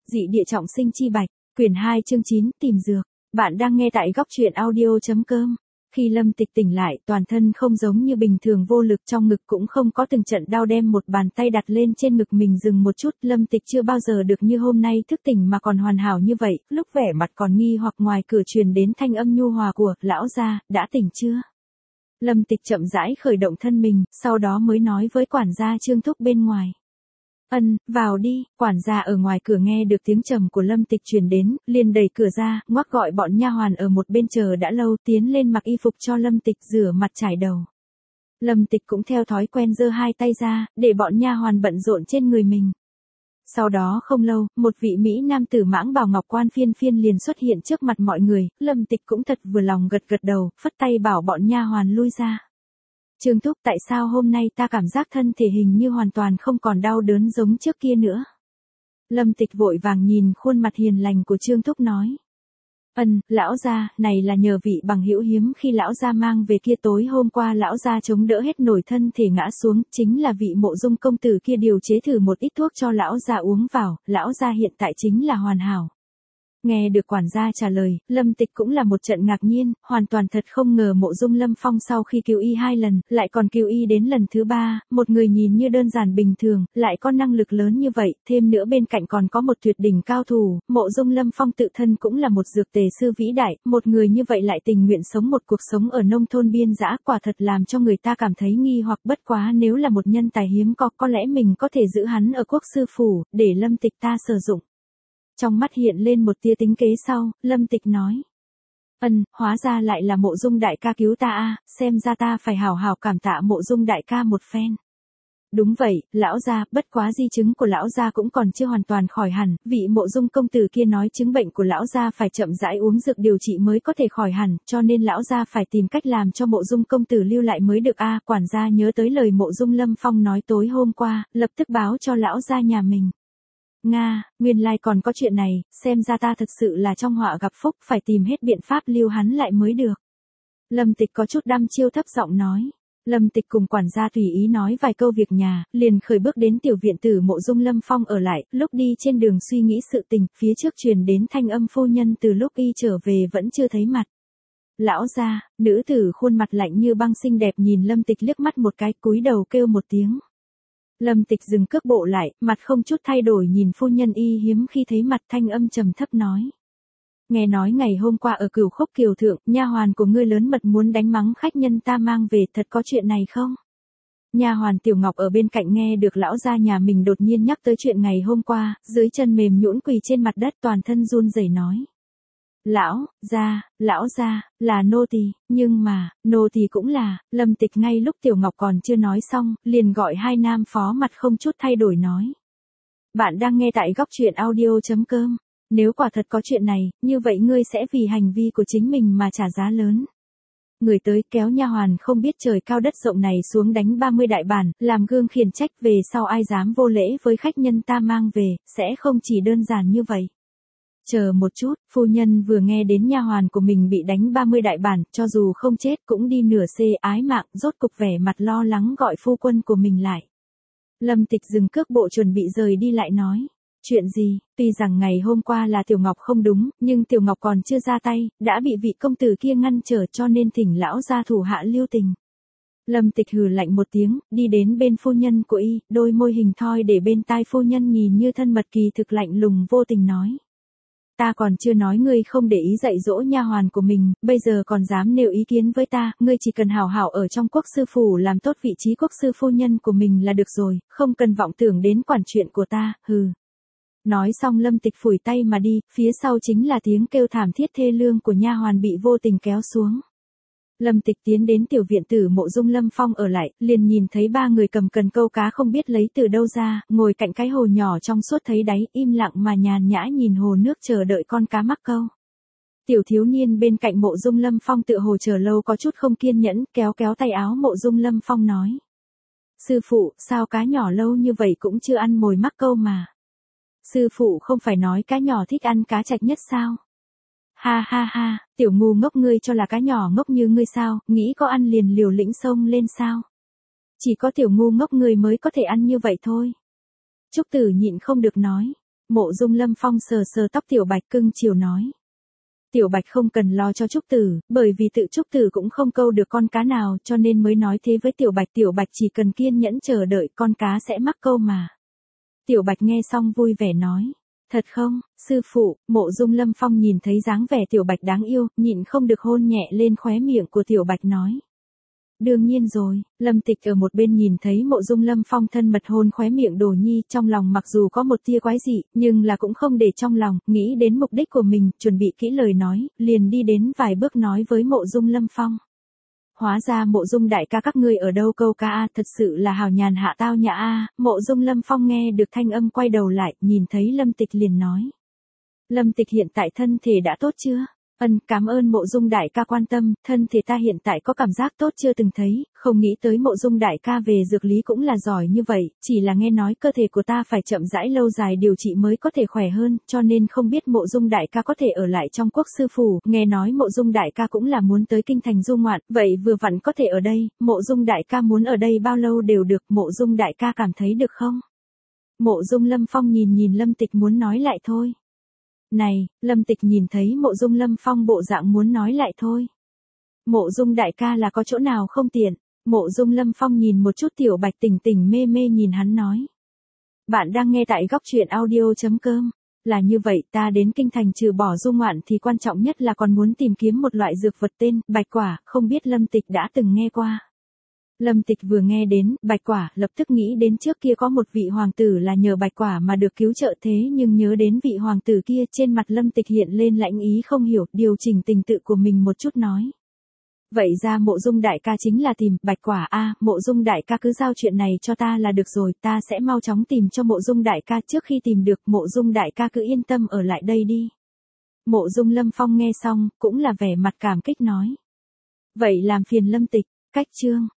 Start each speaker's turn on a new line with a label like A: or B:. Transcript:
A: Dị địa trọng sinh chi bạch, quyển 2 chương 9, tìm dược. Bạn đang nghe tại góc truyện audio.com. Khi Lâm Tịch tỉnh lại, toàn thân không giống như bình thường vô lực, trong ngực cũng không có từng trận đau, đem một bàn tay đặt lên trên ngực mình dừng một chút. Lâm Tịch chưa bao giờ được như hôm nay thức tỉnh mà còn hoàn hảo như vậy, lúc vẻ mặt còn nghi hoặc ngoài cửa truyền đến thanh âm nhu hòa của lão gia, đã tỉnh chưa? Lâm Tịch chậm rãi khởi động thân mình, sau đó mới nói với quản gia Trương Thúc bên ngoài. Vào đi. Quản gia ở ngoài cửa nghe được tiếng trầm của Lâm Tịch truyền đến, liền đẩy cửa ra, ngoắc gọi bọn nha hoàn ở một bên chờ đã lâu, tiến lên mặc y phục cho Lâm Tịch rửa mặt chải đầu. Lâm Tịch cũng theo thói quen giơ hai tay ra, để bọn nha hoàn bận rộn trên người mình. Sau đó không lâu, một vị mỹ nam tử mãng bào ngọc quan phiên phiên liền xuất hiện trước mặt mọi người, Lâm Tịch cũng thật vừa lòng gật gật đầu, phất tay bảo bọn nha hoàn lui ra. Trương Thúc, tại sao hôm nay ta cảm giác thân thể hình như hoàn toàn không còn đau đớn giống trước kia nữa? Lâm Tịch vội vàng nhìn khuôn mặt hiền lành của Trương Thúc nói. Lão gia, này là nhờ vị bằng hữu hiếm khi lão gia mang về kia, tối hôm qua lão gia chống đỡ hết nổi thân thể ngã xuống, chính là vị Mộ Dung công tử kia điều chế thử một ít thuốc cho lão gia uống vào, lão gia hiện tại chính là hoàn hảo. Nghe được quản gia trả lời, Lâm Tịch cũng là một trận ngạc nhiên, hoàn toàn thật không ngờ Mộ Dung Lâm Phong sau khi cứu y 2 lần, lại còn cứu y đến lần thứ 3, một người nhìn như đơn giản bình thường, lại có năng lực lớn như vậy, thêm nữa bên cạnh còn có một tuyệt đỉnh cao thủ, Mộ Dung Lâm Phong tự thân cũng là một dược tề sư vĩ đại, một người như vậy lại tình nguyện sống một cuộc sống ở nông thôn biên dã, quả thật làm cho người ta cảm thấy nghi hoặc. Bất quá nếu là một nhân tài hiếm có lẽ mình có thể giữ hắn ở quốc sư phủ, để Lâm Tịch ta sử dụng. Trong mắt hiện lên một tia tính kế sau, Lâm Tịch nói. Hóa ra lại là Mộ Dung đại ca cứu ta a, xem ra ta phải hảo hảo cảm tạ Mộ Dung đại ca một phen. Đúng vậy, lão gia, bất quá di chứng của lão gia cũng còn chưa hoàn toàn khỏi hẳn, vị Mộ Dung công tử kia nói chứng bệnh của lão gia phải chậm rãi uống dược điều trị mới có thể khỏi hẳn, cho nên lão gia phải tìm cách làm cho Mộ Dung công tử lưu lại mới được a. Quản gia nhớ tới lời Mộ Dung Lâm Phong nói tối hôm qua, lập tức báo cho lão gia nhà mình. Nga, nguyên lai còn có chuyện này, xem ra ta thật sự là trong họa gặp phúc, phải tìm hết biện pháp lưu hắn lại mới được. Lâm Tịch có chút đăm chiêu thấp giọng nói. Lâm Tịch cùng quản gia tùy ý nói vài câu việc nhà, liền khởi bước đến tiểu viện tử Mộ Dung Lâm Phong ở lại, lúc đi trên đường suy nghĩ sự tình, phía trước truyền đến thanh âm phu nhân từ lúc y trở về vẫn chưa thấy mặt. Lão gia, nữ tử khuôn mặt lạnh như băng xinh đẹp nhìn Lâm Tịch liếc mắt một cái, cúi đầu kêu một tiếng. Lâm Tịch dừng cước bộ lại, mặt không chút thay đổi nhìn phu nhân y hiếm khi thấy mặt, thanh âm trầm thấp nói. Nghe nói ngày hôm qua ở Cửu Khúc Kiều Thượng, nha hoàn của ngươi lớn mật muốn đánh mắng khách nhân ta mang về, thật có chuyện này không? Nha hoàn Tiểu Ngọc ở bên cạnh nghe được lão gia nhà mình đột nhiên nhắc tới chuyện ngày hôm qua, dưới chân mềm nhũn quỳ trên mặt đất, toàn thân run rẩy nói. Lão gia, là nô tỳ, nhưng mà, nô tỳ cũng là. Lâm Tịch ngay lúc Tiểu Ngọc còn chưa nói xong, liền gọi hai nam phó mặt không chút thay đổi nói. Bạn đang nghe tại góc truyện audio.com. Nếu quả thật có chuyện này, như vậy ngươi sẽ vì hành vi của chính mình mà trả giá lớn. Người tới kéo nha hoàn không biết trời cao đất rộng này xuống đánh 30 đại bản, làm gương khiển trách, về sau ai dám vô lễ với khách nhân ta mang về, sẽ không chỉ đơn giản như vậy. Chờ một chút, phu nhân vừa nghe đến nha hoàn của mình bị đánh 30 đại bản, cho dù không chết cũng đi nửa xê ái mạng, rốt cục vẻ mặt lo lắng gọi phu quân của mình lại. Lâm Tịch dừng cước bộ chuẩn bị rời đi lại nói. Chuyện gì? Tuy rằng ngày hôm qua là Tiểu Ngọc không đúng, nhưng Tiểu Ngọc còn chưa ra tay, đã bị vị công tử kia ngăn trở, cho nên thỉnh lão gia thủ hạ lưu tình. Lâm Tịch hừ lạnh một tiếng, đi đến bên phu nhân của y, đôi môi hình thoi để bên tai phu nhân nhìn như thân mật, kỳ thực lạnh lùng vô tình nói. Ta còn chưa nói ngươi không để ý dạy dỗ nha hoàn của mình, bây giờ còn dám nêu ý kiến với ta, ngươi chỉ cần hảo hảo ở trong quốc sư phủ làm tốt vị trí quốc sư phu nhân của mình là được rồi, không cần vọng tưởng đến quản chuyện của ta, hừ. Nói xong Lâm Tịch phủi tay mà đi, phía sau chính là tiếng kêu thảm thiết thê lương của nha hoàn bị vô tình kéo xuống. Lâm Tịch tiến đến tiểu viện tử Mộ Dung Lâm Phong ở lại, liền nhìn thấy 3 người cầm cần câu cá không biết lấy từ đâu ra, ngồi cạnh cái hồ nhỏ trong suốt thấy đáy, im lặng mà nhàn nhã nhìn hồ nước chờ đợi con cá mắc câu. Tiểu thiếu niên bên cạnh Mộ Dung Lâm Phong tựa hồ chờ lâu có chút không kiên nhẫn, kéo tay áo Mộ Dung Lâm Phong nói. Sư phụ, sao cá nhỏ lâu như vậy cũng chưa ăn mồi mắc câu mà. Sư phụ không phải nói cá nhỏ thích ăn cá trạch nhất sao? Ha ha ha, tiểu ngu ngốc, ngươi cho là cá nhỏ ngốc như ngươi sao, nghĩ có ăn liền liều lĩnh xông lên sao? Chỉ có tiểu ngu ngốc ngươi mới có thể ăn như vậy thôi. Trúc Tử nhịn không được nói. Mộ Dung Lâm Phong sờ sờ tóc Tiểu Bạch cưng chiều nói. Tiểu Bạch không cần lo cho Trúc Tử, bởi vì tự Trúc Tử cũng không câu được con cá nào cho nên mới nói thế với Tiểu Bạch chỉ cần kiên nhẫn chờ đợi con cá sẽ mắc câu mà. Tiểu Bạch nghe xong vui vẻ nói. Thật không, sư phụ? Mộ Dung Lâm Phong nhìn thấy dáng vẻ Tiểu Bạch đáng yêu, nhịn không được hôn nhẹ lên khóe miệng của Tiểu Bạch nói. Đương nhiên rồi, Lâm Tịch ở một bên nhìn thấy Mộ Dung Lâm Phong thân mật hôn khóe miệng Đồ Nhi, trong lòng mặc dù có một tia quái dị, nhưng là cũng không để trong lòng, nghĩ đến mục đích của mình, chuẩn bị kỹ lời nói, liền đi đến vài bước nói với Mộ Dung Lâm Phong. Hóa ra Mộ Dung đại ca các ngươi ở đâu câu ca a, thật sự là hào nhàn hạ tao nhã a. Mộ Dung Lâm Phong nghe được thanh âm quay đầu lại, nhìn thấy Lâm Tịch liền nói. Lâm Tịch hiện tại thân thể đã tốt chưa? Cảm ơn Mộ Dung đại ca quan tâm, thân thể ta hiện tại có cảm giác tốt chưa từng thấy, không nghĩ tới Mộ Dung đại ca về dược lý cũng là giỏi như vậy, chỉ là nghe nói cơ thể của ta phải chậm rãi lâu dài điều trị mới có thể khỏe hơn, cho nên không biết Mộ Dung đại ca có thể ở lại trong quốc sư phủ, nghe nói Mộ Dung đại ca cũng là muốn tới kinh thành du ngoạn, vậy vừa vặn có thể ở đây, Mộ Dung đại ca muốn ở đây bao lâu đều được, Mộ Dung đại ca cảm thấy được không? Mộ Dung Lâm Phong nhìn Lâm Tịch muốn nói lại thôi. Này, Lâm Tịch nhìn thấy Mộ Dung Lâm Phong bộ dạng muốn nói lại thôi. Mộ Dung đại ca là có chỗ nào không tiện? Mộ Dung Lâm Phong nhìn một chút Tiểu Bạch tỉnh tỉnh mê mê nhìn hắn nói. Bạn đang nghe tại góc truyện audio.com. Là như vậy, ta đến kinh thành trừ bỏ du ngoạn thì quan trọng nhất là còn muốn tìm kiếm một loại dược vật tên bạch quả, không biết Lâm Tịch đã từng nghe qua. Lâm Tịch vừa nghe đến bạch quả, lập tức nghĩ đến trước kia có một vị hoàng tử là nhờ bạch quả mà được cứu trợ, thế nhưng nhớ đến vị hoàng tử kia, trên mặt Lâm Tịch hiện lên lãnh ý không hiểu, điều chỉnh tình tự của mình một chút nói. Vậy ra Mộ Dung đại ca chính là tìm bạch quả a. Mộ Dung đại ca cứ giao chuyện này cho ta là được rồi, ta sẽ mau chóng tìm cho Mộ Dung đại ca, trước khi tìm được Mộ Dung đại ca cứ yên tâm ở lại đây đi. Mộ Dung Lâm Phong nghe xong, cũng là vẻ mặt cảm kích nói. Vậy làm phiền Lâm Tịch. Cách chương